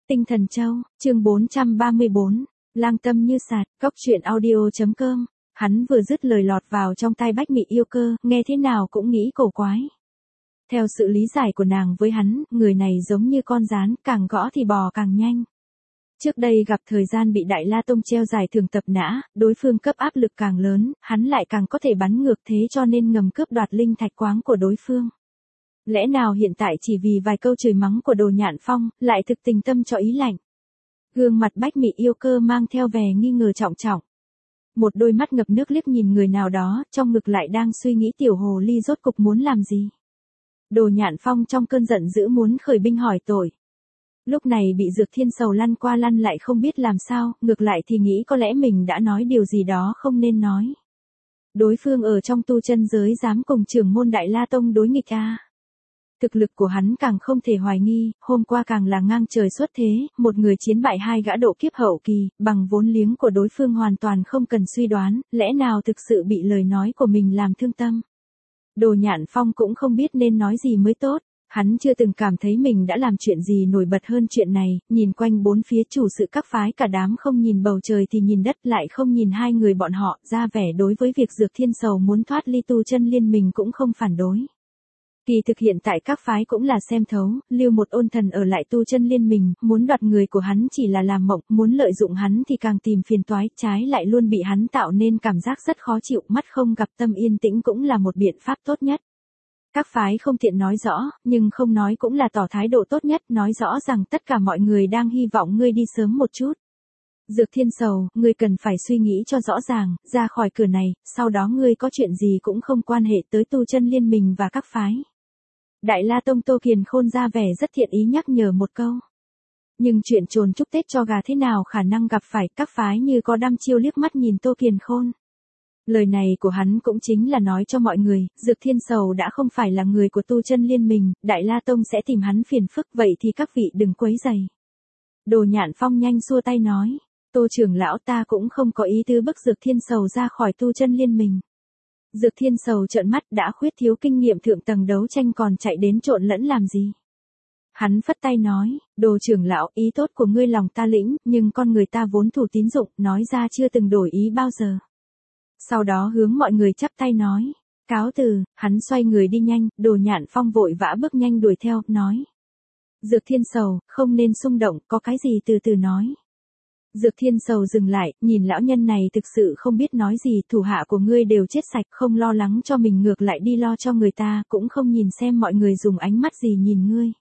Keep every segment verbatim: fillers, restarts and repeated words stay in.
Tinh Thần Châu, chương bốn trăm ba mươi bốn, lang tâm như sạt, cốc truyện audio.com, hắn vừa dứt lời lọt vào trong tai Bách Mị Yêu Cơ, nghe thế nào cũng nghĩ cổ quái. Theo sự lý giải của nàng với hắn, người này giống như con gián, càng gõ thì bò càng nhanh. Trước đây gặp thời gian bị Đại La Tông treo giải thưởng tập nã, đối phương cấp áp lực càng lớn, hắn lại càng có thể bắn ngược thế cho nên ngầm cướp đoạt linh thạch quáng của đối phương. Lẽ nào hiện tại chỉ vì vài câu chửi mắng của Đồ Nhạn Phong, lại thực tình tâm cho ý lạnh. Gương mặt Bách Mị Yêu Cơ mang theo vẻ nghi ngờ trọng trọng. Một đôi mắt ngập nước liếc nhìn người nào đó, trong ngực lại đang suy nghĩ tiểu hồ ly rốt cục muốn làm gì. Đồ Nhạn Phong trong cơn giận dữ muốn khởi binh hỏi tội. Lúc này bị Dược Thiên Sầu lăn qua lăn lại không biết làm sao, ngược lại thì nghĩ có lẽ mình đã nói điều gì đó không nên nói. Đối phương ở trong tu chân giới dám cùng trưởng môn Đại La Tông đối nghịch a. Thực lực của hắn càng không thể hoài nghi, hôm qua càng là ngang trời xuất thế, một người chiến bại hai gã độ kiếp hậu kỳ, bằng vốn liếng của đối phương hoàn toàn không cần suy đoán, lẽ nào thực sự bị lời nói của mình làm thương tâm. Đồ Nhạn Phong cũng không biết nên nói gì mới tốt, hắn chưa từng cảm thấy mình đã làm chuyện gì nổi bật hơn chuyện này, nhìn quanh bốn phía chủ sự các phái cả đám không nhìn bầu trời thì nhìn đất lại không nhìn hai người bọn họ, ra vẻ đối với việc Dược Thiên Sầu muốn thoát ly tu chân liên mình cũng không phản đối. Kỳ thực hiện tại các phái cũng là xem thấu, lưu một ôn thần ở lại tu chân liên mình, muốn đoạt người của hắn chỉ là làm mộng, muốn lợi dụng hắn thì càng tìm phiền toái, trái lại luôn bị hắn tạo nên cảm giác rất khó chịu, mắt không gặp tâm yên tĩnh cũng là một biện pháp tốt nhất. Các phái không tiện nói rõ, nhưng không nói cũng là tỏ thái độ tốt nhất, nói rõ rằng tất cả mọi người đang hy vọng ngươi đi sớm một chút. Dược Thiên Sầu, ngươi cần phải suy nghĩ cho rõ ràng, ra khỏi cửa này, sau đó ngươi có chuyện gì cũng không quan hệ tới tu chân liên mình và các phái. Đại La Tông Tô Kiền Khôn ra vẻ rất thiện ý nhắc nhở một câu. Nhưng chuyện trồn chúc Tết cho gà thế nào khả năng gặp phải, các phái như có đăm chiêu liếc mắt nhìn Tô Kiền Khôn. Lời này của hắn cũng chính là nói cho mọi người, Dược Thiên Sầu đã không phải là người của tu chân liên mình, Đại La Tông sẽ tìm hắn phiền phức, vậy thì các vị đừng quấy rầy. Đồ Nhạn Phong nhanh xua tay nói, Tô trưởng lão ta cũng không có ý tứ bức Dược Thiên Sầu ra khỏi tu chân liên mình. Dược Thiên Sầu trợn mắt, đã khuyết thiếu kinh nghiệm thượng tầng đấu tranh còn chạy đến trộn lẫn làm gì. Hắn phất tay nói, Đồ trưởng lão, ý tốt của ngươi lòng ta lĩnh, nhưng con người ta vốn thủ tín dụng, nói ra chưa từng đổi ý bao giờ. Sau đó hướng mọi người chắp tay nói, cáo từ, hắn xoay người đi nhanh, Đồ Nhạn Phong vội vã bước nhanh đuổi theo, nói. Dược Thiên Sầu, không nên xung động, có cái gì từ từ nói. Dược Thiên Sầu dừng lại, nhìn lão nhân này thực sự không biết nói gì, thủ hạ của ngươi đều chết sạch, không lo lắng cho mình ngược lại đi lo cho người ta, cũng không nhìn xem mọi người dùng ánh mắt gì nhìn ngươi.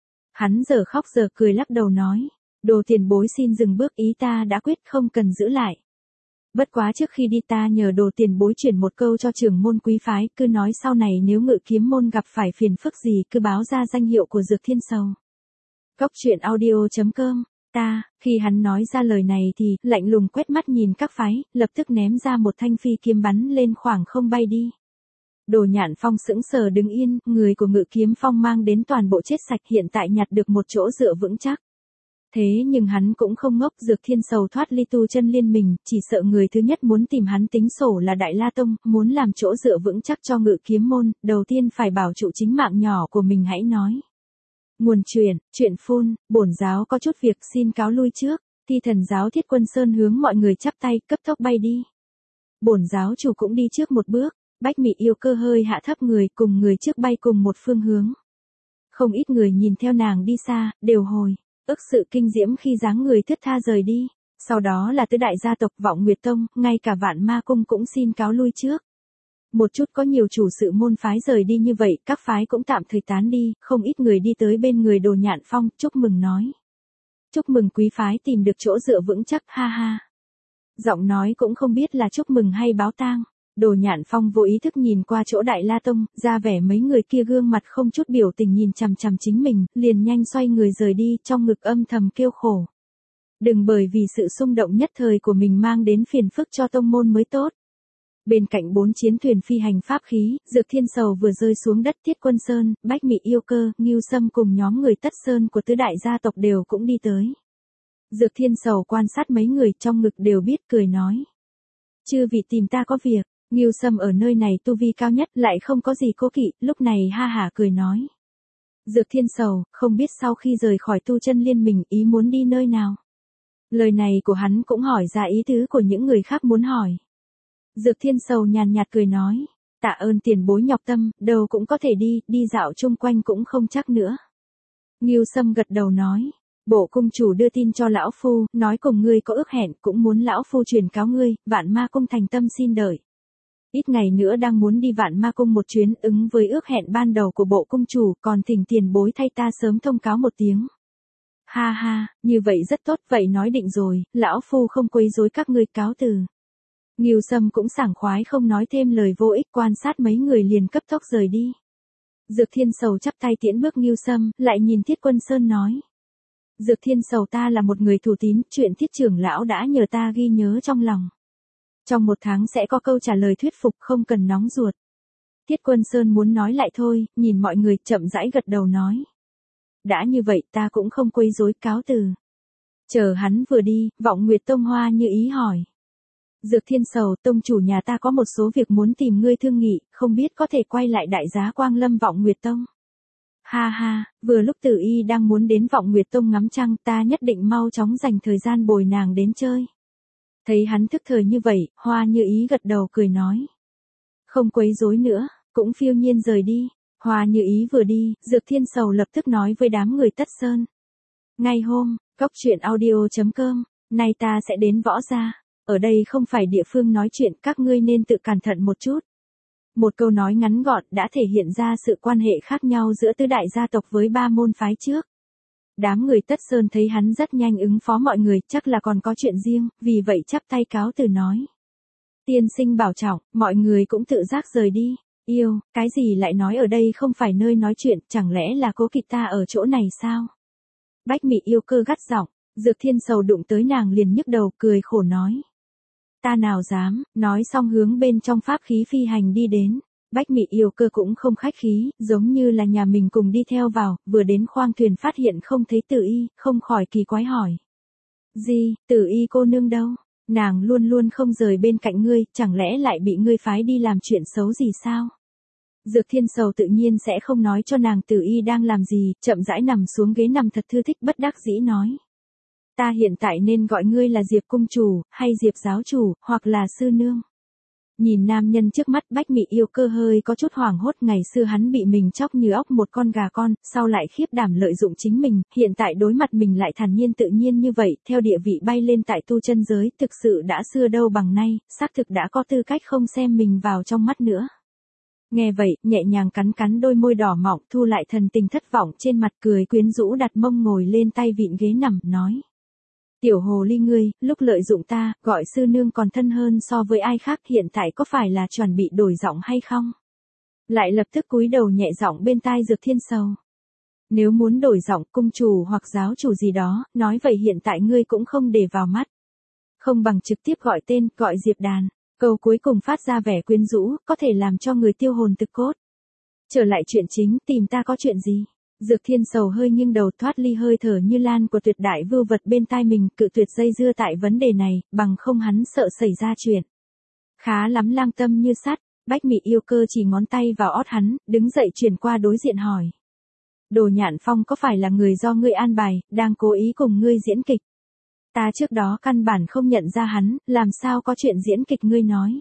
Hắn giờ khóc giờ cười lắc đầu nói, Đồ tiền bối xin dừng bước, ý ta đã quyết không cần giữ lại. Bất quá trước khi đi ta nhờ Đồ tiền bối chuyển một câu cho trưởng môn quý phái, cứ nói sau này nếu Ngự Kiếm môn gặp phải phiền phức gì cứ báo ra danh hiệu của Dược Thiên Sầu. Cốc truyện audio.com. Ta, khi hắn nói ra lời này thì, lạnh lùng quét mắt nhìn các phái, lập tức ném ra một thanh phi kiếm bắn lên khoảng không bay đi. Đồ Nhạn Phong sững sờ đứng yên, người của Ngự Kiếm Phong mang đến toàn bộ chết sạch, hiện tại nhặt được một chỗ dựa vững chắc. Thế nhưng hắn cũng không ngốc, Dược Thiên Sầu thoát ly tu chân liên mình, chỉ sợ người thứ nhất muốn tìm hắn tính sổ là Đại La Tông, muốn làm chỗ dựa vững chắc cho Ngự Kiếm môn, đầu tiên phải bảo trụ chính mạng nhỏ của mình hãy nói. Nguồn truyền, chuyện phun, bổn giáo có chút việc xin cáo lui trước, Thi Thần giáo Thiết Quân Sơn hướng mọi người chắp tay, cấp tốc bay đi. Bổn giáo chủ cũng đi trước một bước, Bách Mị Yêu Cơ hơi hạ thấp người, cùng người trước bay cùng một phương hướng. Không ít người nhìn theo nàng đi xa, đều hồi, ức sự kinh diễm khi dáng người thướt tha rời đi, sau đó là tứ đại gia tộc Vọng Nguyệt Tông, ngay cả Vạn Ma Cung cũng xin cáo lui trước. Một chút có nhiều chủ sự môn phái rời đi như vậy, các phái cũng tạm thời tán đi, không ít người đi tới bên người Đồ Nhạn Phong, chúc mừng nói. Chúc mừng quý phái tìm được chỗ dựa vững chắc, ha ha. Giọng nói cũng không biết là chúc mừng hay báo tang. Đồ Nhạn Phong vô ý thức nhìn qua chỗ Đại La Tông, ra vẻ mấy người kia gương mặt không chút biểu tình nhìn chằm chằm chính mình, liền nhanh xoay người rời đi, trong ngực âm thầm kêu khổ. Đừng bởi vì sự xung động nhất thời của mình mang đến phiền phức cho tông môn mới tốt. Bên cạnh bốn chiến thuyền phi hành pháp khí, Dược Thiên Sầu vừa rơi xuống đất, Thiết Quân Sơn, Bách Mị Yêu Cơ, Ngưu Sâm cùng nhóm người Tất Sơn của tứ đại gia tộc đều cũng đi tới. Dược Thiên Sầu quan sát mấy người trong ngực đều biết, cười nói. Chư vị tìm ta có việc, Ngưu Sâm ở nơi này tu vi cao nhất lại không có gì cố kỵ, lúc này ha hả cười nói. Dược Thiên sầu, không biết sau khi rời khỏi tu chân liên mình ý muốn đi nơi nào. Lời này của hắn cũng hỏi ra ý tứ của những người khác muốn hỏi. Dược Thiên sầu nhàn nhạt cười nói, tạ ơn tiền bối nhọc tâm, đâu cũng có thể đi, đi dạo chung quanh cũng không chắc nữa. Ngưu Sâm gật đầu nói, bộ cung chủ đưa tin cho lão phu, nói cùng ngươi có ước hẹn, cũng muốn lão phu truyền cáo ngươi, Vạn Ma Cung thành tâm xin đợi. Ít ngày nữa đang muốn đi Vạn Ma Cung một chuyến, ứng với ước hẹn ban đầu của bộ cung chủ, còn thỉnh tiền bối thay ta sớm thông cáo một tiếng. Ha ha, như vậy rất tốt, vậy nói định rồi, lão phu không quấy rối các ngươi, cáo từ. Ngưu Sâm cũng sảng khoái không nói thêm lời vô ích, quan sát mấy người liền cấp tốc rời đi. Dược Thiên sầu chắp tay tiễn bước Ngưu Sâm, lại nhìn Thiết Quân Sơn nói. Dược Thiên sầu, ta là một người thủ tín, chuyện Thiết trưởng lão đã nhờ ta ghi nhớ trong lòng. Trong một tháng sẽ có câu trả lời thuyết phục, không cần nóng ruột. Thiết Quân Sơn muốn nói lại thôi, nhìn mọi người chậm rãi gật đầu nói. Đã như vậy ta cũng không quấy rối, cáo từ. Chờ hắn vừa đi, Vọng Nguyệt Tông Hoa như ý hỏi. Dược Thiên sầu, tông chủ nhà ta có một số việc muốn tìm ngươi thương nghị, không biết có thể quay lại đại giá Quang Lâm Vọng Nguyệt Tông. Ha ha, vừa lúc Tử Y đang muốn đến Vọng Nguyệt Tông ngắm trăng, ta nhất định mau chóng dành thời gian bồi nàng đến chơi. Thấy hắn thức thời như vậy, Hoa như ý gật đầu cười nói. Không quấy rối nữa, cũng phiêu nhiên rời đi. Hoa như ý vừa đi, Dược Thiên sầu lập tức nói với đám người Tất Sơn. Ngay hôm, cốc truyện audio chấm com, nay ta sẽ đến Võ Gia. Ở đây không phải địa phương nói chuyện, các ngươi nên tự cẩn thận một chút. Một câu nói ngắn gọn đã thể hiện ra sự quan hệ khác nhau giữa tứ đại gia tộc với ba môn phái trước. Đám người Tất Sơn thấy hắn rất nhanh ứng phó mọi người, chắc là còn có chuyện riêng, vì vậy chắp tay cáo từ nói. Tiên sinh bảo trọng, mọi người cũng tự giác rời đi. Yêu, cái gì lại nói ở đây không phải nơi nói chuyện, chẳng lẽ là Cố Kỵ ta ở chỗ này sao? Bách Mị Yêu Cơ gắt giọng, Dược Thiên sầu đụng tới nàng liền nhức đầu cười khổ nói. Ta nào dám, nói xong hướng bên trong pháp khí phi hành đi đến. Bách Mị Yêu Cơ cũng không khách khí, giống như là nhà mình cùng đi theo vào, vừa đến khoang thuyền phát hiện không thấy Tử Y, không khỏi kỳ quái hỏi. Gì, Tử Y cô nương đâu? Nàng luôn luôn không rời bên cạnh ngươi, chẳng lẽ lại bị ngươi phái đi làm chuyện xấu gì sao? Dược Thiên sầu tự nhiên sẽ không nói cho nàng Tử Y đang làm gì, chậm rãi nằm xuống ghế nằm thật thư thích bất đắc dĩ nói. Ta hiện tại nên gọi ngươi là Diệp cung chủ, hay Diệp giáo chủ, hoặc là sư nương. Nhìn nam nhân trước mắt, Bách Mị Yêu Cơ hơi có chút hoảng hốt, ngày xưa hắn bị mình chóc như óc một con gà con, sau lại khiếp đảm lợi dụng chính mình, hiện tại đối mặt mình lại thản nhiên tự nhiên như vậy, theo địa vị bay lên tại tu chân giới, thực sự đã xưa đâu bằng nay, xác thực đã có tư cách không xem mình vào trong mắt nữa. Nghe vậy, nhẹ nhàng cắn cắn đôi môi đỏ mọng, thu lại thần tình thất vọng trên mặt, cười quyến rũ đặt mông ngồi lên tay vịn ghế nằm, nói. Tiểu hồ ly ngươi, lúc lợi dụng ta, gọi sư nương còn thân hơn so với ai khác, hiện tại có phải là chuẩn bị đổi giọng hay không? Lại lập tức cúi đầu nhẹ giọng bên tai Dược Thiên sầu. Nếu muốn đổi giọng, cung chủ hoặc giáo chủ gì đó, nói vậy hiện tại ngươi cũng không để vào mắt. Không bằng trực tiếp gọi tên, gọi Diệp Đàn. Câu cuối cùng phát ra vẻ quyến rũ, có thể làm cho người tiêu hồn thực cốt. Trở lại chuyện chính, tìm ta có chuyện gì? Dược Thiên sầu hơi nghiêng đầu, thoát ly hơi thở như lan của tuyệt đại vưu vật bên tai mình, cự tuyệt dây dưa tại vấn đề này, bằng không hắn sợ xảy ra chuyện. Khá lắm, lang tâm như sắt. Bách Mị Yêu Cơ chỉ ngón tay vào ót hắn, đứng dậy chuyển qua đối diện hỏi. Đồ Nhạn Phong có phải là người do ngươi an bài, đang cố ý cùng ngươi diễn kịch? Ta trước đó căn bản không nhận ra hắn, làm sao có chuyện diễn kịch ngươi nói?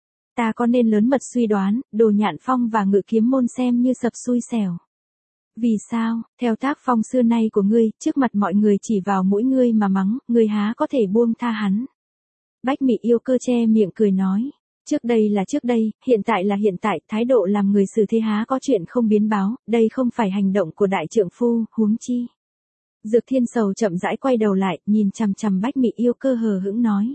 Ta có nên lớn mật suy đoán, Đồ Nhạn Phong và Ngự Kiếm môn xem như sập xui xẻo. Vì sao, theo tác phong xưa nay của ngươi, trước mặt mọi người chỉ vào mũi ngươi mà mắng, ngươi há có thể buông tha hắn? Bách Mị Yêu Cơ che miệng cười nói. Trước đây là trước đây, hiện tại là hiện tại, thái độ làm người xử thế há có chuyện không biến báo, đây không phải hành động của đại trượng phu, huống chi. Dược Thiên sầu chậm rãi quay đầu lại, nhìn chằm chằm Bách Mị Yêu Cơ hờ hững nói.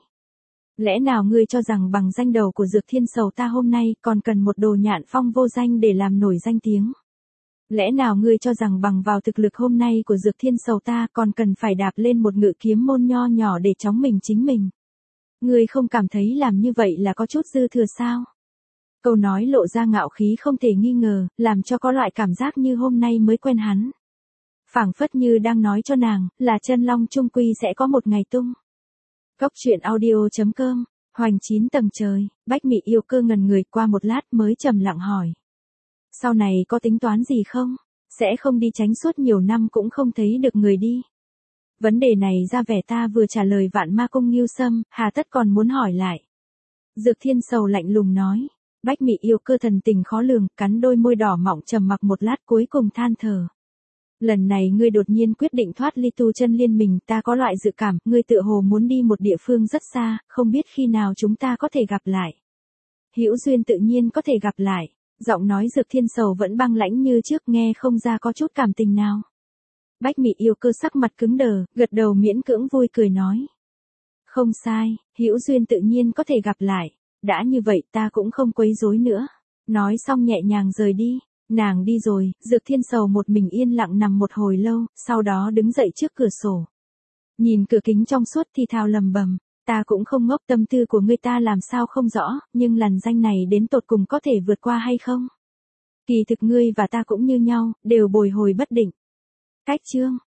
Lẽ nào ngươi cho rằng bằng danh đầu của Dược Thiên sầu ta hôm nay còn cần một Đồ Nhạn Phong vô danh để làm nổi danh tiếng? Lẽ nào ngươi cho rằng bằng vào thực lực hôm nay của Dược Thiên sầu ta còn cần phải đạp lên một Ngự Kiếm môn nho nhỏ để chống mình chính mình? Ngươi không cảm thấy làm như vậy là có chút dư thừa sao? Câu nói lộ ra ngạo khí không thể nghi ngờ, làm cho có loại cảm giác như hôm nay mới quen hắn. Phảng phất như đang nói cho nàng, là chân long trung quy sẽ có một ngày tung. Cốc truyện audio chấm com, hoành chín tầng trời, Bách Mị Yêu Cơ ngần người qua một lát mới trầm lặng hỏi. Sau này có tính toán gì không? Sẽ không đi tránh suốt nhiều năm cũng không thấy được người đi. Vấn đề này ra vẻ ta vừa trả lời Vạn Ma Cung Ngưu Sâm, hà tất còn muốn hỏi lại. Dược Thiên Sầu lạnh lùng nói. Bách Mị Yêu Cơ thần tình khó lường, cắn đôi môi đỏ mọng trầm mặc một lát cuối cùng than thở. Lần này ngươi đột nhiên quyết định thoát ly tu chân liên mình, ta có loại dự cảm, ngươi tựa hồ muốn đi một địa phương rất xa, không biết khi nào chúng ta có thể gặp lại. Hữu duyên tự nhiên có thể gặp lại. Giọng nói Dược Thiên Sầu vẫn băng lãnh như trước, nghe không ra có chút cảm tình nào. Bách Mị Yêu Cơ sắc mặt cứng đờ, gật đầu miễn cưỡng vui cười nói. Không sai, hữu duyên tự nhiên có thể gặp lại. Đã như vậy ta cũng không quấy rối nữa. Nói xong nhẹ nhàng rời đi. Nàng đi rồi, Dược Thiên Sầu một mình yên lặng nằm một hồi lâu, sau đó đứng dậy trước cửa sổ. Nhìn cửa kính trong suốt thì thào lầm bầm. Ta cũng không ngốc, tâm tư của ngươi ta làm sao không rõ, nhưng lằn danh này đến tột cùng có thể vượt qua hay không? Kỳ thực ngươi và ta cũng như nhau, đều bồi hồi bất định. Cách chương